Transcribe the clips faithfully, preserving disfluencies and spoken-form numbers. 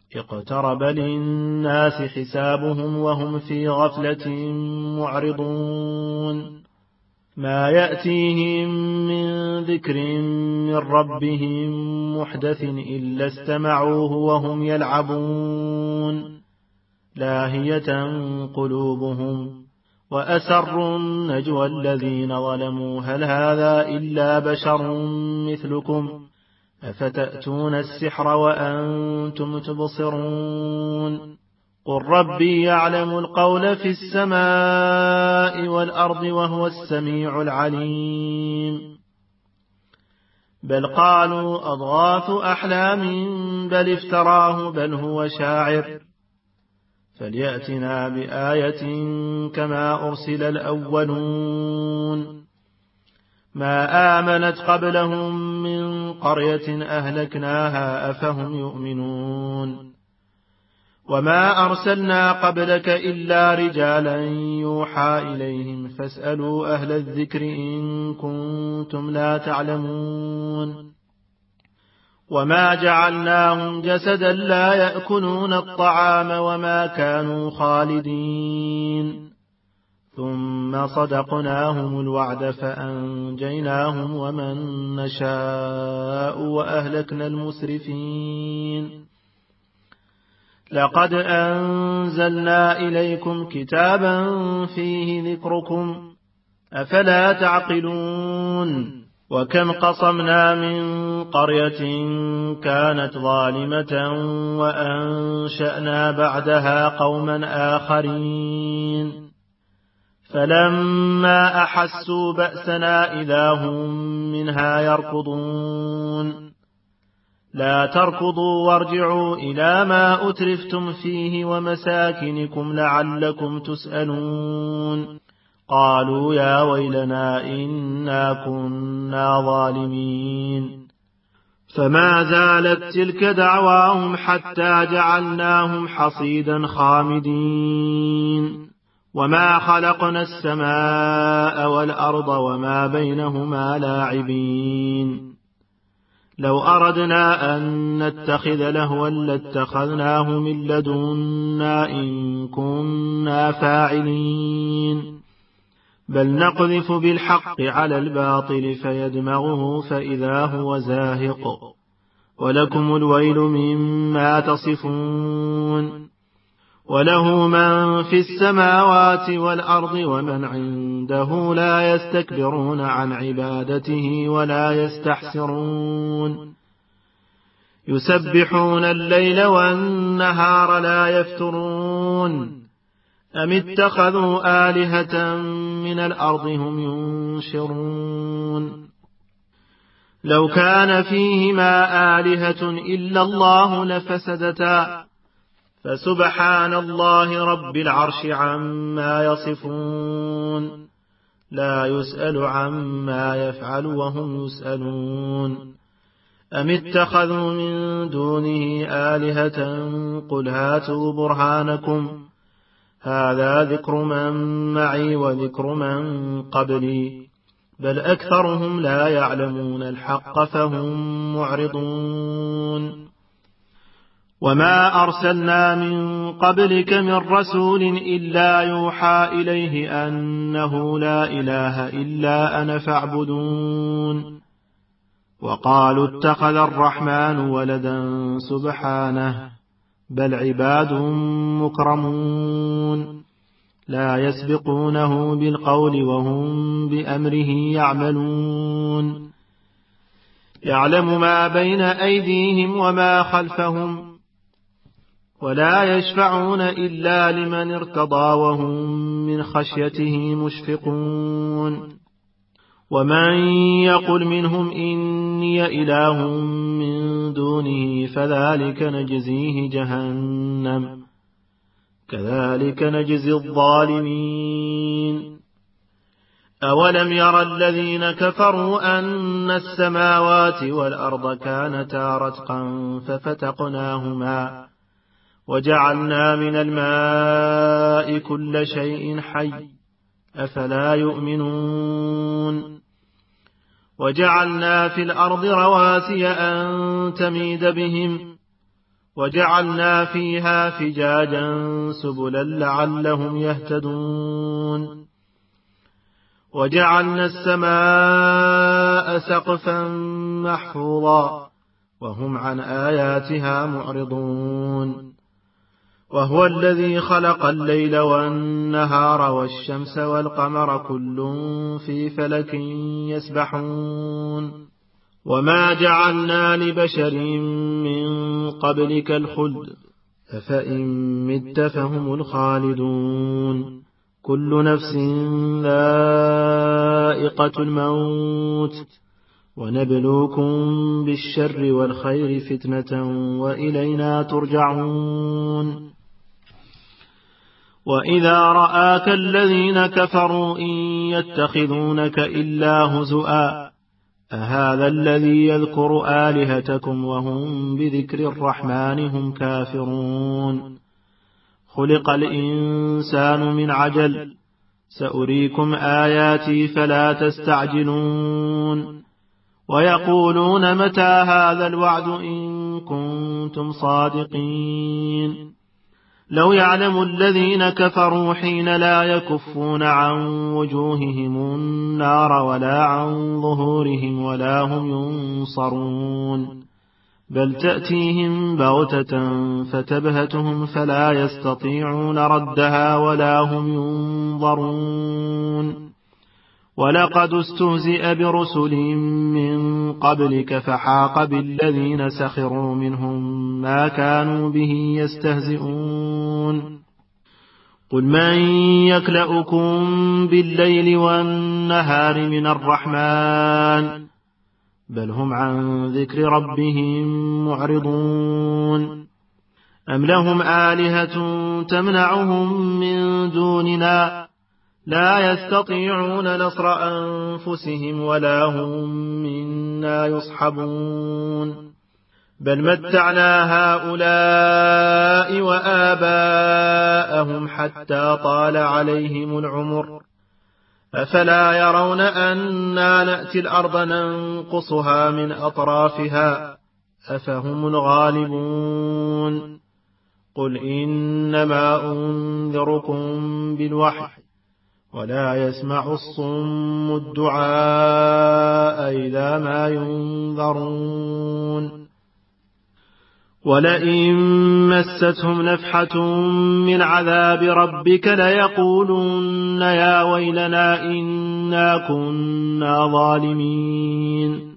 اقترب للناس حسابهم وهم في غفلة معرضون ما يأتيهم من ذكر من ربهم محدث إلا استمعوه وهم يلعبون لاهية قلوبهم وأسروا النجوى الذين ظلموا هل هذا إلا بشر مثلكم أفتأتون السحر وأنتم تبصرون قل ربي يعلم القول في السماء والأرض وهو السميع العليم بل قالوا أضغاث أحلام بل افتراه بل هو شاعر فليأتنا بآية كما أرسل الأولون ما آمنت قبلهم من قرية أهلكناها أفهم يؤمنون وما أرسلنا قبلك إلا رجالا يوحى إليهم فاسألوا أهل الذكر إن كنتم لا تعلمون وما جعلناهم جسدا لا يأكلون الطعام وما كانوا خالدين ثم صدقناهم الوعد فأنجيناهم ومن نشاء وأهلكنا المسرفين لقد أنزلنا إليكم كتابا فيه ذكركم أفلا تعقلون وكم قصمنا من قرية كانت ظالمة وأنشأنا بعدها قوما آخرين فلما أحسوا بأسنا إذا هم منها يركضون لا تركضوا وارجعوا إلى ما أترفتم فيه ومساكنكم لعلكم تسألون قالوا يا ويلنا إنا كنا ظالمين فما زالت تلك دعواهم حتى جعلناهم حصيدا خامدين وما خلقنا السماء والأرض وما بينهما لاعبين لو أردنا أن نتخذ لهوا لاتخذناه من لدنا إن كنا فاعلين بل نقذف بالحق على الباطل فيدمغه فإذا هو زاهق ولكم الويل مما تصفون وله من في السماوات والأرض ومن عنده لا يستكبرون عن عبادته ولا يستحسرون يسبحون الليل والنهار لا يفترون أم اتخذوا آلهة من الأرض هم ينشرون لو كان فيهما آلهة إلا الله لفسدتا فسبحان الله رب العرش عما يصفون لا يسأل عما يفعل وهم يسألون أم اتخذوا من دونه آلهة قل هاتوا برهانكم هذا ذكر من معي وذكر من قبلي بل أكثرهم لا يعلمون الحق فهم معرضون وما أرسلنا من قبلك من رسول إلا يوحى إليه أنه لا إله إلا أنا فاعبدون وقالوا اتخذ الرحمن ولدا سبحانه بل عباد مكرمون لا يسبقونه بالقول وهم بأمره يعملون يعلم ما بين أيديهم وما خلفهم ولا يشفعون إلا لمن ارتضى وهم من خشيته مشفقون ومن يقل منهم إني إله من دونه فذلك نجزيه جهنم كذلك نجزي الظالمين أولم ير الذين كفروا أن السماوات والأرض كانتا رتقا ففتقناهما وجعلنا من الماء كل شيء حي أفلا يؤمنون وجعلنا في الأرض رواسي أن تميد بهم وجعلنا فيها فجاجا سبلا لعلهم يهتدون وجعلنا السماء سقفا محفوظا وهم عن آياتها معرضون وهو الذي خلق الليل والنهار والشمس والقمر كل في فلك يسبحون وما جعلنا لبشر من قبلك الخلد أفإن مت فهم الخالدون كل نفس ذائقة الموت ونبلوكم بالشر والخير فتنة وإلينا ترجعون وإذا رآك الذين كفروا إن يتخذونك إلا هزؤا أهذا الذي يذكر آلهتكم وهم بذكر الرحمن هم كافرون خلق الإنسان من عجل سأريكم آياتي فلا تستعجلون ويقولون متى هذا الوعد إن كنتم صادقين لو يعلم الذين كفروا حين لا يكفون عن وجوههم النار ولا عن ظهورهم ولا هم ينصرون بل تأتيهم بغتة فتبهتهم فلا يستطيعون ردها ولا هم ينظرون ولقد استهزئ برسل من قبلك فحاق بالذين سخروا منهم ما كانوا به يستهزئون قل من يكلؤكم بالليل والنهار من الرحمن بل هم عن ذكر ربهم معرضون أم لهم آلهة تمنعهم من دوننا لا يستطيعون نصر أنفسهم ولا هم منا يصحبون بل متعنا هؤلاء وآباءهم حتى طال عليهم العمر أفلا يرون أنا نأتي الأرض ننقصها من أطرافها أفهم الغالبون قل إنما أنذركم بالوحي ولا يسمع الصم الدعاء إذا ما ينذرون ولئن مستهم نفحة من عذاب ربك ليقولن يا ويلنا إنا كنا ظالمين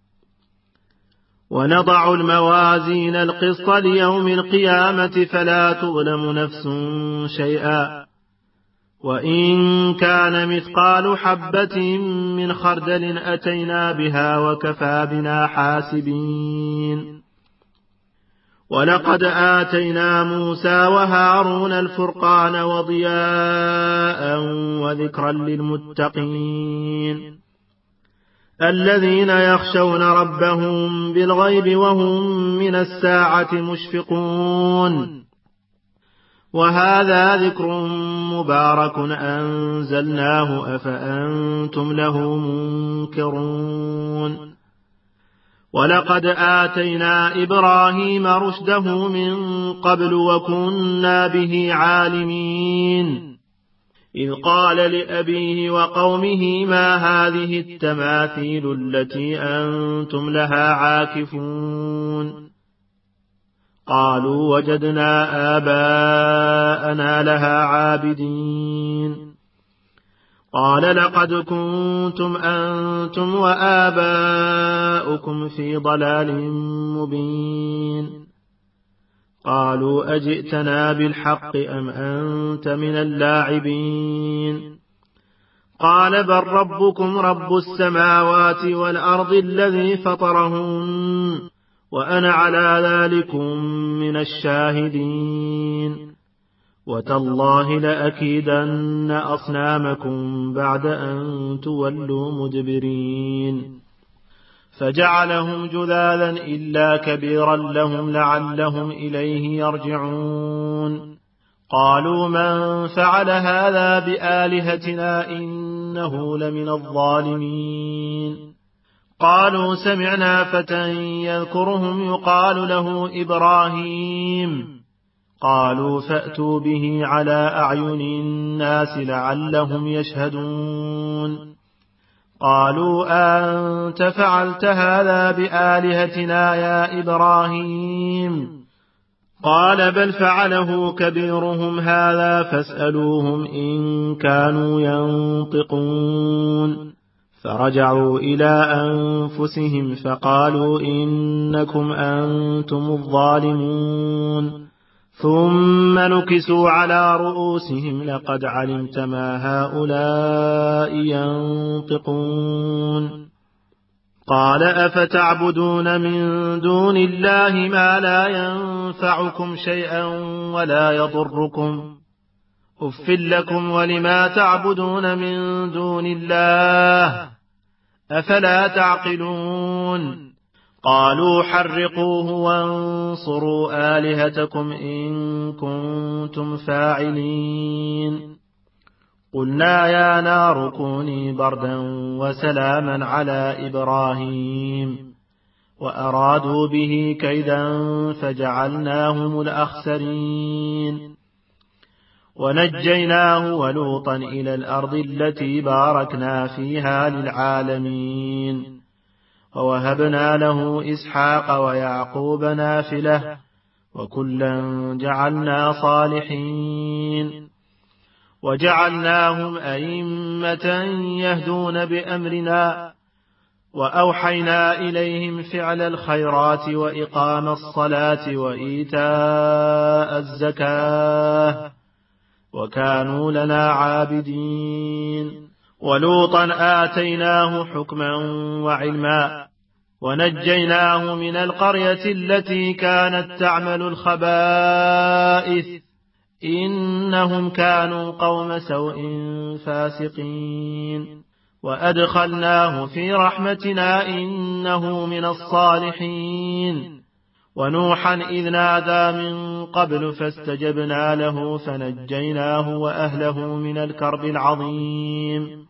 ونضع الموازين القسط ليوم القيامة فلا تظلم نفس شيئا وإن كان مثقال حبة من خردل أتينا بها وكفى بنا حاسبين ولقد آتينا موسى وهارون الفرقان وضياء وذكرا للمتقين الذين يخشون ربهم بالغيب وهم من الساعة مشفقون وهذا ذكر مبارك أنزلناه أفأنتم له منكرون ولقد آتينا إبراهيم رشده من قبل وكنا به عالمين إذ قال لأبيه وقومه ما هذه التماثيل التي أنتم لها عاكفون قالوا وجدنا آباءنا لها عابدين قال لقد كنتم أنتم وآباؤكم في ضلال مبين قالوا أجئتنا بالحق أم أنت من اللاعبين قال بل ربكم رب السماوات والأرض الذي فطرهن وأنا على ذلكم من الشاهدين وتالله لأكيدن أصنامكم بعد أن تولوا مدبرين فجعلهم جذاذا إلا كبيرا لهم لعلهم إليه يرجعون قالوا من فعل هذا بآلهتنا إنه لمن الظالمين قالوا سمعنا فتى يذكرهم يقال له إبراهيم. قالوا فأتوا به على أعين الناس لعلهم يشهدون. قالوا أنت فعلت هذا بآلهتنا يا إبراهيم؟ قال بل فعله كبيرهم هذا فاسألوهم إن كانوا ينطقون. فرجعوا إلى أنفسهم فقالوا إنكم أنتم الظالمون. ثم نكسوا على رؤوسهم لقد علمت ما هؤلاء ينطقون. قال أفتعبدون من دون الله ما لا ينفعكم شيئا ولا يضركم؟ أف لكم ولما تعبدون من دون الله أفلا تعقلون؟ قالوا حرقوه وانصروا آلهتكم إن كنتم فاعلين. قلنا يا نار كوني بردا وسلاما على إبراهيم وأرادوا به كيدا فجعلناهم الأخسرين. ونجيناه ولوطا إلى الأرض التي باركنا فيها للعالمين. ووهبنا له إسحاق ويعقوب نافلة وكلا جعلنا صالحين. وجعلناهم أئمة يهدون بأمرنا وأوحينا إليهم فعل الخيرات وإقام الصلاة وإيتاء الزكاة وكانوا لنا عابدين. ولوطا آتيناه حكما وعلما ونجيناه من القرية التي كانت تعمل الخبائث إنهم كانوا قوم سوء فاسقين. وأدخلناه في رحمتنا إنه من الصالحين. ونوحا إذ نادى من قبل فاستجبنا له فنجيناه وأهله من الكرب العظيم.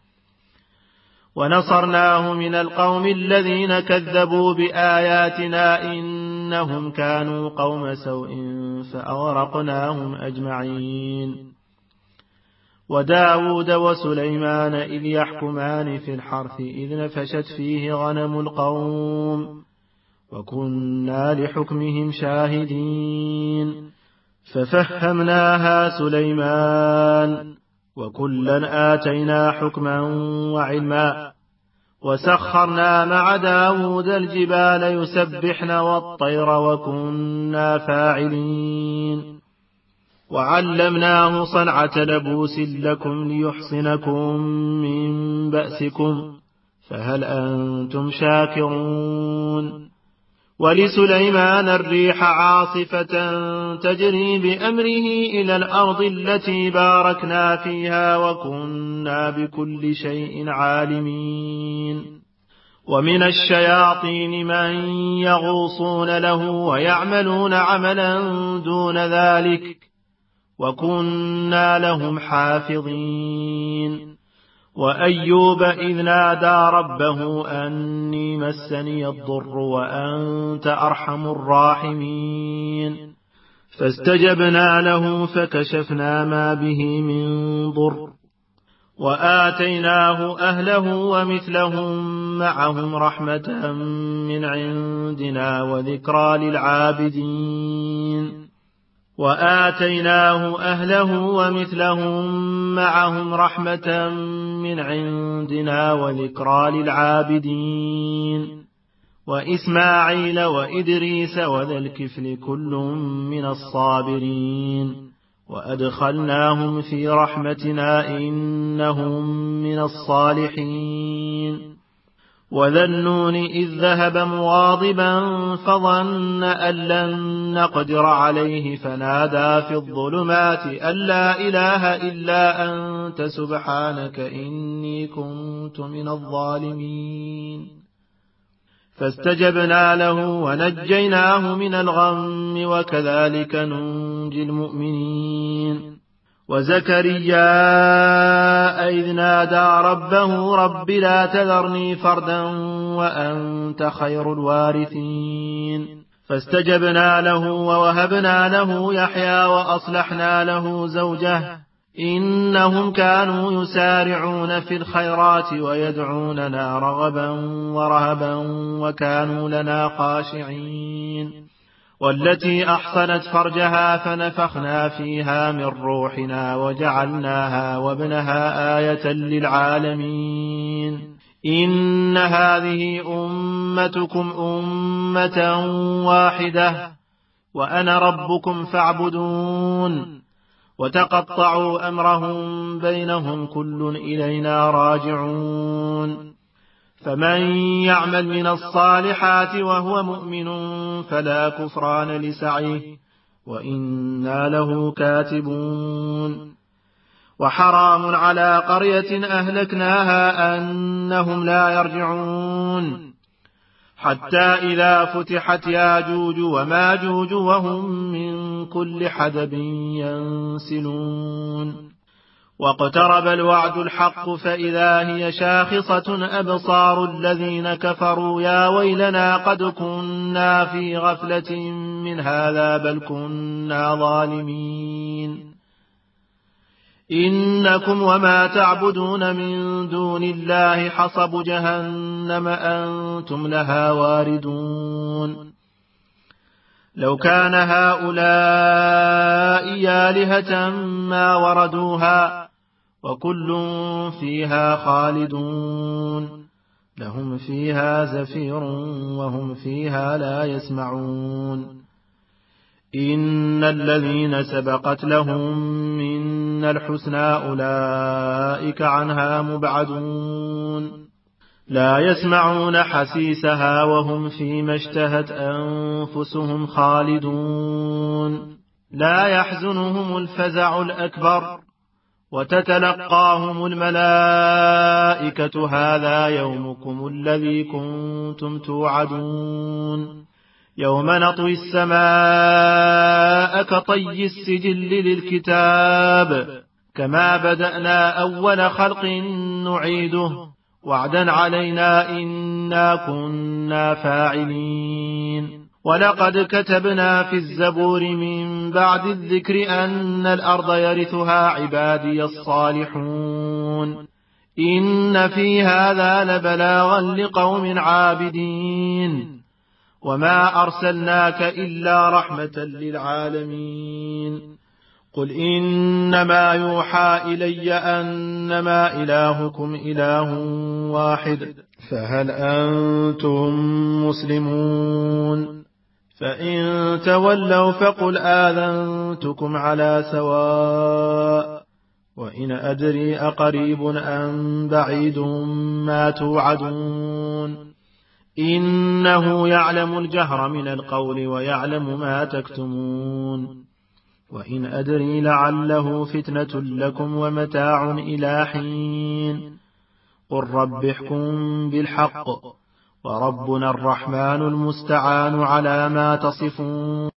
ونصرناه من القوم الذين كذبوا بآياتنا إنهم كانوا قوم سوء فأغرقناهم أجمعين. وداود وسليمان إذ يحكمان في الحرث إذ نفشت فيه غنم القوم وكنا لحكمهم شاهدين. ففهمناها سليمان وكلا آتينا حكما وعلما. وسخرنا مع داود الجبال يسبحن والطير وكنا فاعلين. وعلمناه صنعة لبوس لكم ليحصنكم من بأسكم فهل أنتم شاكرون؟ ولسليمان الريح عاصفة تجري بأمره إلى الأرض التي باركنا فيها وكنا بكل شيء عالمين. ومن الشياطين من يغوصون له ويعملون عملا دون ذلك وكنا لهم حافظين. وأيوب إذ نادى ربه أني مسني الضر وأنت أرحم الراحمين. فاستجبنا له فكشفنا ما به من ضر وآتيناه أهله ومثلهم معهم رحمة من عندنا وذكرى للعابدين. وآتيناه أهله ومثلهم معهم رحمة من عندنا وذكرى للعابدين. وإسماعيل وإدريس وذا الكفل كل من الصابرين. وأدخلناهم في رحمتنا إنهم من الصالحين. وذا النون إذ ذهب مغاضبا فظن أن لن نقدر عليه فنادى في الظلمات أن لا إله إلا أنت سبحانك إني كنت من الظالمين. فاستجبنا له ونجيناه من الغم وكذلك ننجي المؤمنين. وزكريا إذ نادى ربه رب لا تذرني فردا وأنت خير الوارثين فاستجبنا له ووهبنا له يحيى وأصلحنا له زوجه إنهم كانوا يسارعون في الخيرات ويدعوننا رغبا ورهبا وكانوا لنا خاشعين والتي أحصنت فرجها فنفخنا فيها من روحنا وجعلناها وابنها آية للعالمين إن هذه أمتكم أمة واحدة وأنا ربكم فاعبدون وتقطعوا أمرهم بينهم كل إلينا راجعون فمن يعمل من الصالحات وهو مؤمن فلا كفران لسعيه وإنا له كاتبون وحرام على قرية أهلكناها أنهم لا يرجعون حتى إذا فتحت ياجوج وماجوج وهم من كل حدب ينسلون واقترب الوعد الحق فإذا هي شاخصة أبصار الذين كفروا يا ويلنا قد كنا في غفلة من هذا بل كنا ظالمين إنكم وما تعبدون من دون الله حصب جهنم أنتم لها واردون لو كان هؤلاء آلهة ما وردوها وكل فيها خالدون لهم فيها زفير وهم فيها لا يسمعون إن الذين سبقت لهم من الحسنى أولئك عنها مبعدون لا يسمعون حسيسها وهم فيما اشتهت أنفسهم خالدون لا يحزنهم الفزع الأكبر وتتلقاهم الملائكة هذا يومكم الذي كنتم توعدون يوم نطوي السماء كطي السجل للكتاب كما بدأنا أول خلق نعيده وعدا علينا إنا كنا فاعلين ولقد كتبنا في الزبور من بعد الذكر أن الأرض يرثها عبادي الصالحون إن في هذا لبلاغا لقوم عابدين وما أرسلناك إلا رحمة للعالمين قل إنما يوحى إلي أنما إلهكم إله واحد فهل أنتم مسلمون فإن تولوا فقل آذنتكم على سواء وإن أدري أقريب أم بعيد ما توعدون إنه يعلم الجهر من القول ويعلم ما تكتمون وإن أدري لعله فتنة لكم ومتاع إلى حين قل رب احكم بالحق وربنا الرحمن المستعان على ما تصفون